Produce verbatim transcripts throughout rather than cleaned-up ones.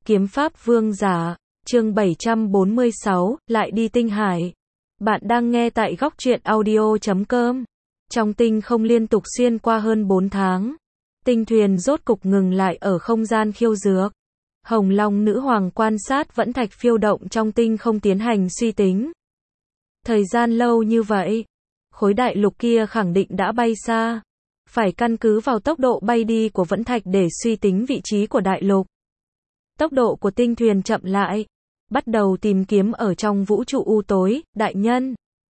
Kiếm pháp vương giả, chương bảy trăm bốn mươi sáu, lại đi tinh hải. Bạn đang nghe tại góc truyện audio chấm com. Trong tinh không liên tục xuyên qua hơn bốn tháng. Tinh thuyền rốt cục ngừng lại ở không gian khiêu dược. Hồng Long nữ hoàng quan sát vẫn thạch phiêu động trong tinh không tiến hành suy tính. Thời gian lâu như vậy, khối đại lục kia khẳng định đã bay xa. Phải căn cứ vào tốc độ bay đi của vẫn thạch để suy tính vị trí của đại lục. Tốc độ của tinh thuyền chậm lại, bắt đầu tìm kiếm ở trong vũ trụ u tối, đại nhân.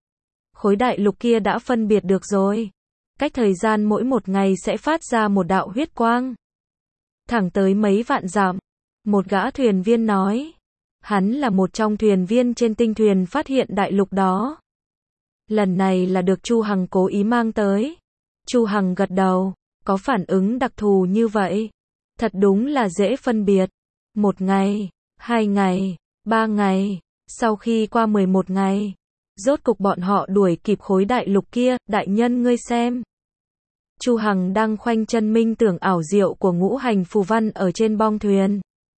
Khối đại lục kia đã phân biệt được rồi. Cách thời gian mỗi một ngày sẽ phát ra một đạo huyết quang. Thẳng tới mấy vạn dặm, một gã thuyền viên nói. Hắn là một trong thuyền viên trên tinh thuyền phát hiện đại lục đó. Lần này là được Chu Hằng cố ý mang tới. Chu Hằng gật đầu, có phản ứng đặc thù như vậy. Thật đúng là dễ phân biệt. Một ngày, hai ngày, ba ngày, sau khi qua mười một ngày, rốt cục bọn họ đuổi kịp khối đại lục kia, đại nhân ngươi xem. Chu Hằng đang khoanh chân minh tưởng ảo diệu của ngũ hành phù văn ở trên bong thuyền.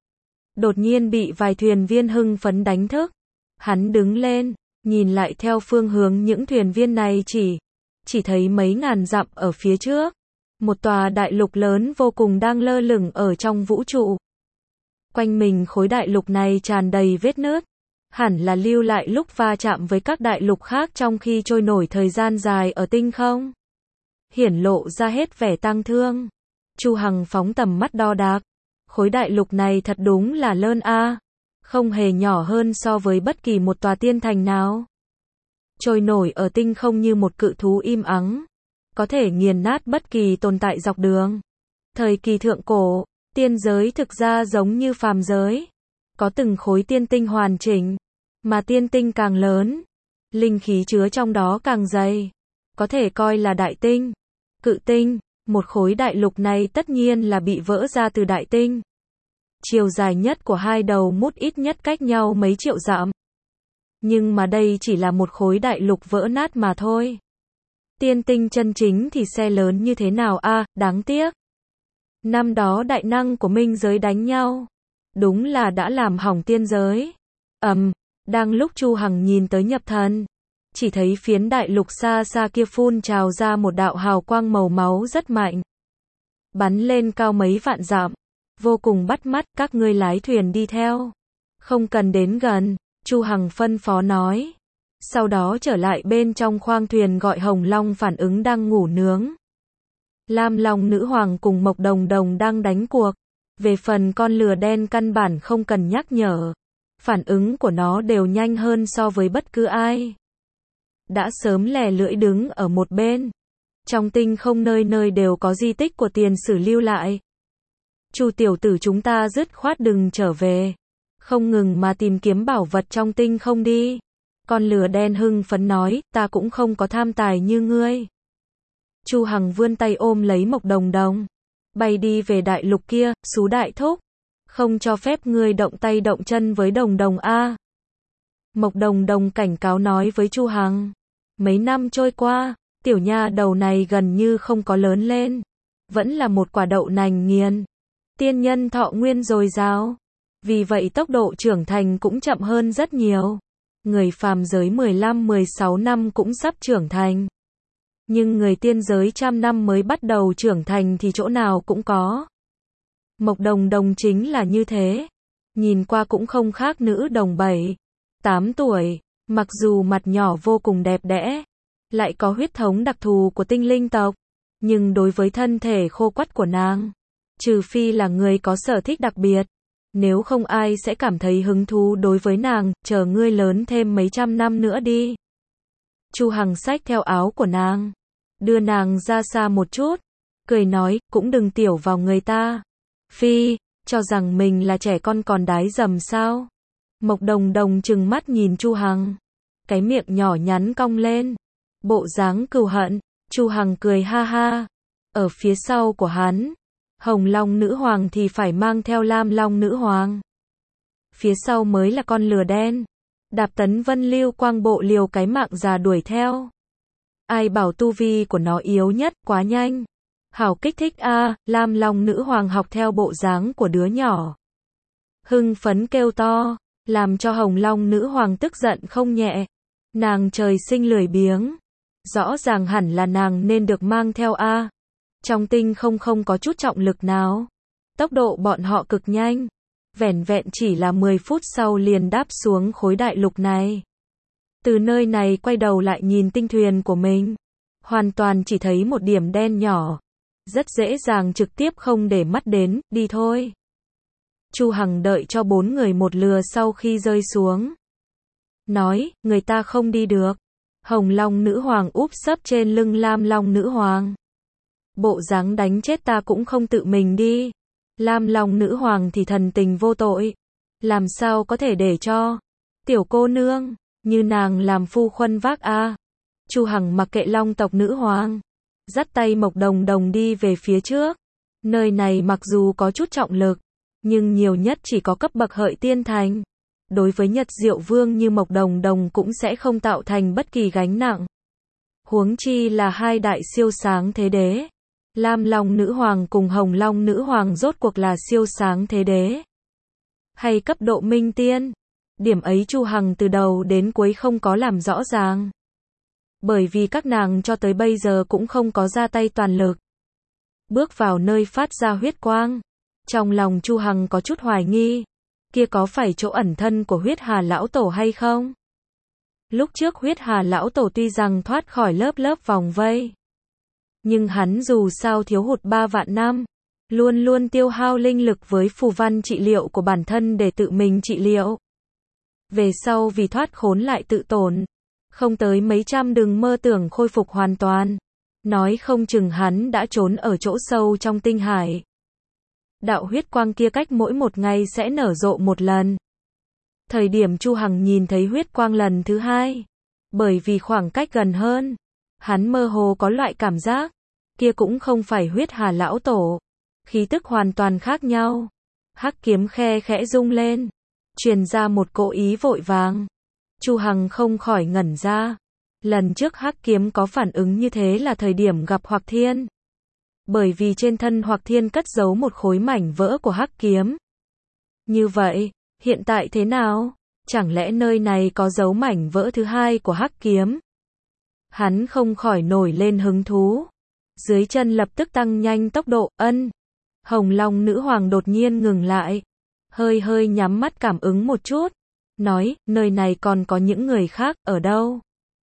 Đột nhiên bị vài thuyền viên hưng phấn đánh thức. Hắn đứng lên, nhìn lại theo phương hướng những thuyền viên này chỉ, chỉ thấy mấy ngàn dặm ở phía trước. Một tòa đại lục lớn vô cùng đang lơ lửng ở trong vũ trụ. Quanh mình khối đại lục này tràn đầy vết nứt, hẳn là lưu lại lúc va chạm với các đại lục khác trong khi trôi nổi thời gian dài ở tinh không. Hiển lộ ra hết vẻ tang thương. Chu Hằng phóng tầm mắt đo đạc. Khối đại lục này thật đúng là lớn a, không hề nhỏ hơn so với bất kỳ một tòa tiên thành nào. Trôi nổi ở tinh không như một cự thú im ắng, có thể nghiền nát bất kỳ tồn tại dọc đường. Thời kỳ thượng cổ, tiên giới thực ra giống như phàm giới, có từng khối tiên tinh hoàn chỉnh, mà tiên tinh càng lớn, linh khí chứa trong đó càng dày, có thể coi là đại tinh, cự tinh. Một khối đại lục này tất nhiên là bị vỡ ra từ đại tinh. Chiều dài nhất của hai đầu mút ít nhất cách nhau mấy triệu dặm. Nhưng mà đây chỉ là một khối đại lục vỡ nát mà thôi. Tiên tinh chân chính thì xe lớn như thế nào a, à, đáng tiếc. Năm đó đại năng của minh giới đánh nhau, đúng là đã làm hỏng tiên giới. Ầm, um, đang lúc Chu Hằng nhìn tới nhập thần, chỉ thấy phiến đại lục xa xa kia phun trào ra một đạo hào quang màu máu rất mạnh. Bắn lên cao mấy vạn dặm, vô cùng bắt mắt, các ngươi lái thuyền đi theo. Không cần đến gần, Chu Hằng phân phó nói. Sau đó trở lại bên trong khoang thuyền gọi Hồng Long phản ứng đang ngủ nướng. Lam Long nữ hoàng cùng Mộc Đồng Đồng đang đánh cuộc. Về phần con lừa đen căn bản không cần nhắc nhở. Phản ứng của nó đều nhanh hơn so với bất cứ ai. Đã sớm lè lưỡi đứng ở một bên. Trong tinh không nơi nơi đều có di tích của tiền sử lưu lại. Chu tiểu tử chúng ta dứt khoát đừng trở về. Không ngừng mà tìm kiếm bảo vật trong tinh không đi. Con lừa đen hưng phấn nói, ta cũng không có tham tài như ngươi. Chu Hằng vươn tay ôm lấy Mộc Đồng Đồng. Bay đi về đại lục kia, xú đại thúc. Không cho phép ngươi động tay động chân với Đồng Đồng a. Mộc Đồng Đồng cảnh cáo nói với Chu Hằng. Mấy năm trôi qua, tiểu nha đầu này gần như không có lớn lên. Vẫn là một quả đậu nành nghiền. Tiên nhân thọ nguyên dồi dào. Vì vậy tốc độ trưởng thành cũng chậm hơn rất nhiều. Người phàm giới mười lăm mười sáu năm cũng sắp trưởng thành. Nhưng người tiên giới trăm năm mới bắt đầu trưởng thành thì chỗ nào cũng có. Mộc Đồng Đồng chính là như thế. Nhìn qua cũng không khác nữ đồng bảy, tám tuổi. Mặc dù mặt nhỏ vô cùng đẹp đẽ, lại có huyết thống đặc thù của tinh linh tộc. Nhưng đối với thân thể khô quắt của nàng, trừ phi là người có sở thích đặc biệt, nếu không ai sẽ cảm thấy hứng thú đối với nàng, chờ ngươi lớn thêm mấy trăm năm nữa đi. Chu Hằng xách theo áo của nàng, đưa nàng ra xa một chút, cười nói, cũng đừng tiểu vào người ta. Phi, cho rằng mình là trẻ con còn đái dầm sao? Mộc Đồng Đồng trừng mắt nhìn Chu Hằng, cái miệng nhỏ nhắn cong lên, bộ dáng cừu hận. Chu Hằng cười ha ha. Ở phía sau của hắn, Hồng Long nữ hoàng thì phải mang theo Lam Long nữ hoàng. Phía sau mới là con lừa đen. Đạp tấn vân lưu quang bộ liều cái mạng già đuổi theo. Ai bảo tu vi của nó yếu nhất, quá nhanh. Hảo kích thích a, Lam Long nữ hoàng học theo bộ dáng của đứa nhỏ. hưng phấn kêu to, làm cho Hồng Long nữ hoàng tức giận không nhẹ. Nàng trời sinh lười biếng, rõ ràng hẳn là nàng nên được mang theo a. Trong tinh không không có chút trọng lực nào. Tốc độ bọn họ cực nhanh, vẻn vẹn chỉ là mười phút sau liền đáp xuống khối đại lục này. Từ nơi này quay đầu lại nhìn tinh thuyền của mình, hoàn toàn chỉ thấy một điểm đen nhỏ, rất dễ dàng trực tiếp không để mắt đến, đi thôi. Chu Hằng đợi cho bốn người một lừa sau khi rơi xuống. Nói, người ta không đi được. Hồng Long nữ hoàng úp sấp trên lưng Lam Long nữ hoàng. Bộ dáng đánh chết ta cũng không tự mình đi. Lam Long nữ hoàng thì thần tình vô tội. Làm sao có thể để cho tiểu cô nương như nàng làm phu khuân vác a. Chu Hằng mặc kệ Long tộc nữ hoàng, dắt tay Mộc Đồng Đồng đi về phía trước. Nơi này mặc dù có chút trọng lực, nhưng nhiều nhất chỉ có cấp bậc hợi tiên thành. Đối với Nhật Diệu Vương như Mộc Đồng Đồng cũng sẽ không tạo thành bất kỳ gánh nặng. Huống chi là hai đại siêu sáng thế đế. Lam Long nữ hoàng cùng Hồng Long nữ hoàng rốt cuộc là siêu sáng thế đế hay cấp độ minh tiên? Điểm ấy Chu Hằng từ đầu đến cuối không có làm rõ ràng. Bởi vì các nàng cho tới bây giờ cũng không có ra tay toàn lực. Bước vào nơi phát ra huyết quang, trong lòng Chu Hằng có chút hoài nghi, kia có phải chỗ ẩn thân của huyết hà lão tổ hay không? Lúc trước huyết hà lão tổ tuy rằng thoát khỏi lớp lớp vòng vây, nhưng hắn dù sao thiếu hụt ba vạn năm, luôn luôn tiêu hao linh lực với phù văn trị liệu của bản thân để tự mình trị liệu. Về sau vì thoát khốn lại tự tổn, không tới mấy trăm đừng mơ tưởng khôi phục hoàn toàn. Nói không chừng hắn đã trốn ở chỗ sâu trong tinh hải. Đạo huyết quang kia cách mỗi một ngày sẽ nở rộ một lần. Thời điểm Chu Hằng nhìn thấy huyết quang lần thứ hai, bởi vì khoảng cách gần hơn, hắn mơ hồ có loại cảm giác, kia cũng không phải huyết hà lão tổ, khí tức hoàn toàn khác nhau. Hắc kiếm khe khẽ rung lên, truyền ra một cỗ ý vội vàng. Chu Hằng không khỏi ngẩn ra. Lần trước Hắc kiếm có phản ứng như thế là thời điểm gặp Hoặc Thiên. Bởi vì trên thân Hoặc Thiên cất giấu một khối mảnh vỡ của Hắc kiếm. Như vậy, hiện tại thế nào? Chẳng lẽ nơi này có dấu mảnh vỡ thứ hai của Hắc kiếm? Hắn không khỏi nổi lên hứng thú. Dưới chân lập tức tăng nhanh tốc độ, ân. Hồng Long nữ hoàng đột nhiên ngừng lại. Hơi hơi nhắm mắt cảm ứng một chút. Nói, nơi này còn có những người khác, ở đâu?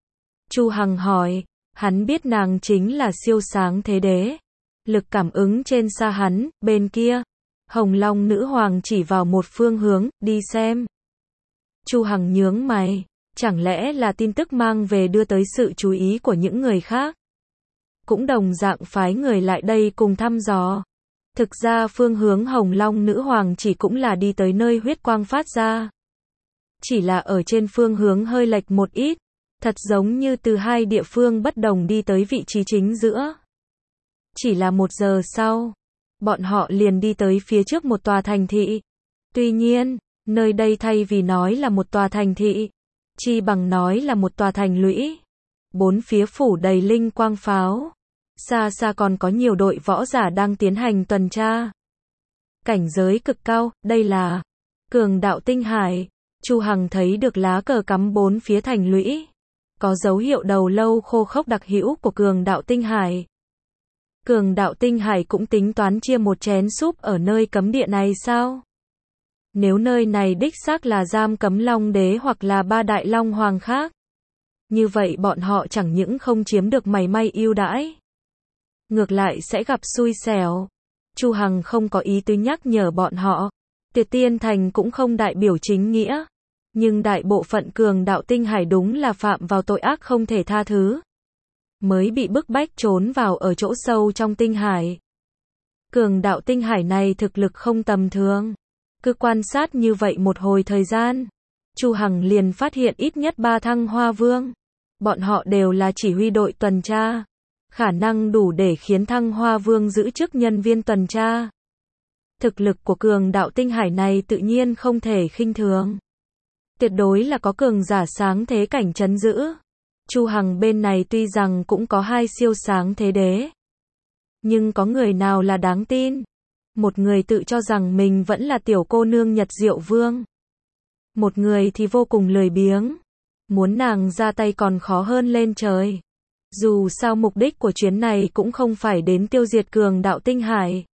Chu Hằng hỏi, hắn biết nàng chính là siêu sáng thế đế. Lực cảm ứng trên xa hắn, bên kia. Hồng Long nữ hoàng chỉ vào một phương hướng, đi xem. Chu Hằng nhướng mày, chẳng lẽ là tin tức mang về đưa tới sự chú ý của những người khác? Cũng đồng dạng phái người lại đây cùng thăm dò. Thực ra phương hướng Hồng Long nữ hoàng chỉ cũng là đi tới nơi huyết quang phát ra. Chỉ là ở trên phương hướng hơi lệch một ít, thật giống như từ hai địa phương bất đồng đi tới vị trí chính giữa. Chỉ là một giờ sau, bọn họ liền đi tới phía trước một tòa thành thị. Tuy nhiên, nơi đây thay vì nói là một tòa thành thị, chi bằng nói là một tòa thành lũy. Bốn phía phủ đầy linh quang pháo. Xa xa còn có nhiều đội võ giả đang tiến hành tuần tra. Cảnh giới cực cao, đây là Cường Đạo Tinh Hải. Chu Hằng thấy được lá cờ cắm bốn phía thành lũy, có dấu hiệu đầu lâu khô khốc đặc hữu của Cường Đạo Tinh Hải. Cường Đạo Tinh Hải cũng tính toán chia một chén súp ở nơi cấm địa này sao? Nếu nơi này đích xác là giam cấm Long Đế hoặc là ba đại Long Hoàng khác, như vậy bọn họ chẳng những không chiếm được mảy may ưu đãi, ngược lại sẽ gặp xui xẻo. Chu Hằng không có ý tứ nhắc nhở bọn họ, Tuyệt Tiên Thành cũng không đại biểu chính nghĩa, nhưng đại bộ phận Cường Đạo Tinh Hải đúng là phạm vào tội ác không thể tha thứ, mới bị bức bách trốn vào ở chỗ sâu trong tinh hải. Cường Đạo Tinh Hải này thực lực không tầm thường. Cứ quan sát như vậy một hồi thời gian, Chu Hằng liền phát hiện ít nhất ba Thăng Hoa Vương. Bọn họ đều là chỉ huy đội tuần tra, khả năng đủ để khiến Thăng Hoa Vương giữ chức nhân viên tuần tra. Thực lực của Cường Đạo Tinh Hải này tự nhiên không thể khinh thường. Tuyệt đối là có cường giả sáng thế cảnh trấn giữ. Chu Hằng bên này tuy rằng cũng có hai siêu sáng thế đế, nhưng có người nào là đáng tin? Một người tự cho rằng mình vẫn là tiểu cô nương Nhật Diệu Vương. Một người thì vô cùng lười biếng. Muốn nàng ra tay còn khó hơn lên trời. Dù sao mục đích của chuyến này cũng không phải đến tiêu diệt cường đạo tinh hải.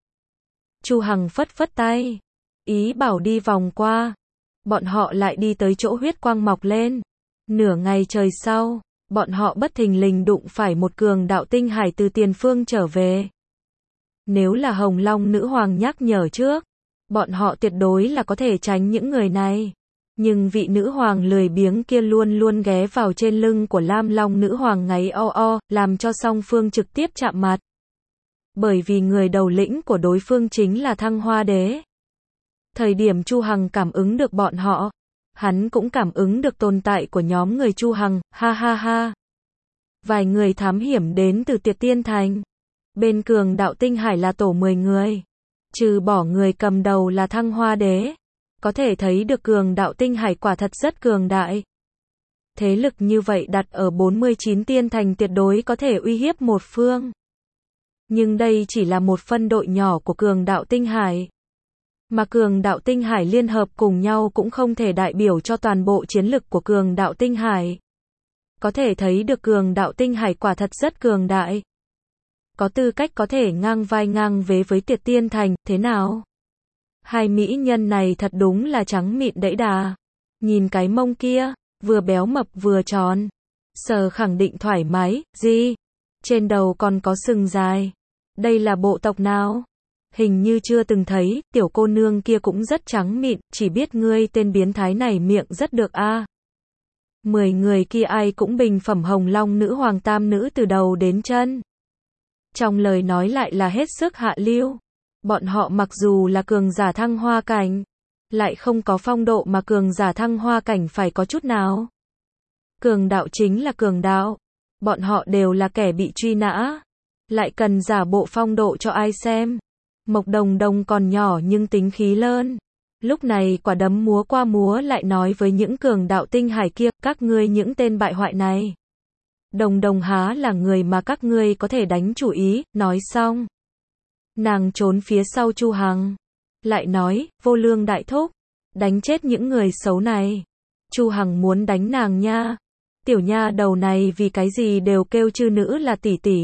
Chu Hằng phất phất tay. Ý bảo đi vòng qua. Bọn họ lại đi tới chỗ huyết quang mọc lên. Nửa ngày trời sau, bọn họ bất thình lình đụng phải một cường đạo tinh hải từ tiền phương trở về. Nếu là Hồng Long Nữ Hoàng nhắc nhở trước, bọn họ tuyệt đối là có thể tránh những người này. Nhưng vị nữ hoàng lười biếng kia luôn luôn ghé vào trên lưng của Lam Long Nữ Hoàng ngáy o o, làm cho song phương trực tiếp chạm mặt. Bởi vì người đầu lĩnh của đối phương chính là Thăng Hoa Đế. Thời điểm Chu Hằng cảm ứng được bọn họ, hắn cũng cảm ứng được tồn tại của nhóm người Chu Hằng, ha ha ha. Vài người thám hiểm đến từ Tiệt Tiên Thành. Bên cường đạo tinh hải là tổ mười người. Trừ bỏ người cầm đầu là Thăng Hoa Đế. Có thể thấy được cường đạo tinh hải quả thật rất cường đại. Thế lực như vậy đặt ở bốn mươi chín tiên thành tuyệt đối có thể uy hiếp một phương. Nhưng đây chỉ là một phân đội nhỏ của cường đạo tinh hải. Mà cường đạo tinh hải liên hợp cùng nhau cũng không thể đại biểu cho toàn bộ chiến lực của cường đạo tinh hải. Có thể thấy được cường đạo tinh hải quả thật rất cường đại. Có tư cách có thể ngang vai ngang vế với Tiệt Tiên Thành, thế nào? Hai mỹ nhân này thật đúng là trắng mịn đẫy đà. Nhìn cái mông kia, vừa béo mập vừa tròn. Sờ khẳng định thoải mái, gì? Trên đầu còn có sừng dài. Đây là bộ tộc nào? Hình như chưa từng thấy, tiểu cô nương kia cũng rất trắng mịn, chỉ biết ngươi tên biến thái này miệng rất được a. Mười người kia ai cũng bình phẩm Hồng Long Nữ Hoàng tam nữ từ đầu đến chân. Trong lời nói lại là hết sức hạ lưu. Bọn họ mặc dù là cường giả thăng hoa cảnh, lại không có phong độ mà cường giả thăng hoa cảnh phải có chút nào. Cường đạo chính là cường đạo. Bọn họ đều là kẻ bị truy nã. Lại cần giả bộ phong độ cho ai xem. Mộc Đồng Đồng còn nhỏ nhưng tính khí lớn. Lúc này quả đấm múa qua múa lại nói với những cường đạo tinh hải kia, các ngươi những tên bại hoại này. Đồng Đồng há là người mà các ngươi có thể đánh chủ ý, nói xong. Nàng trốn phía sau Chu Hằng. Lại nói, vô lương đại thúc. Đánh chết những người xấu này. Chu Hằng muốn đánh nàng nha. Tiểu nha đầu này vì cái gì đều kêu chư nữ là tỷ tỷ.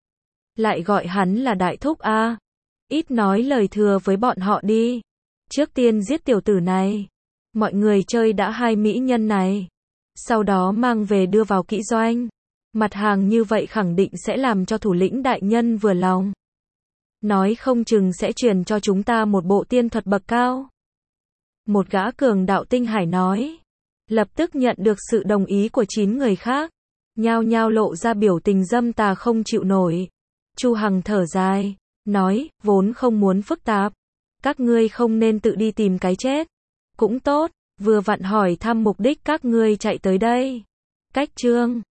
Lại gọi hắn là đại thúc a. À. Ít nói lời thừa với bọn họ đi. Trước tiên giết tiểu tử này. Mọi người chơi đã hai mỹ nhân này. Sau đó mang về đưa vào kỹ doanh. Mặt hàng như vậy khẳng định sẽ làm cho thủ lĩnh đại nhân vừa lòng. Nói không chừng sẽ truyền cho chúng ta một bộ tiên thuật bậc cao. Một gã cường đạo tinh hải nói. Lập tức nhận được sự đồng ý của chín người khác. Nhao nhao lộ ra biểu tình dâm tà không chịu nổi. Chu Hằng thở dài. Nói, vốn không muốn phức tạp. Các ngươi không nên tự đi tìm cái chết. Cũng tốt, vừa vặn hỏi thăm mục đích các ngươi chạy tới đây. Cách chương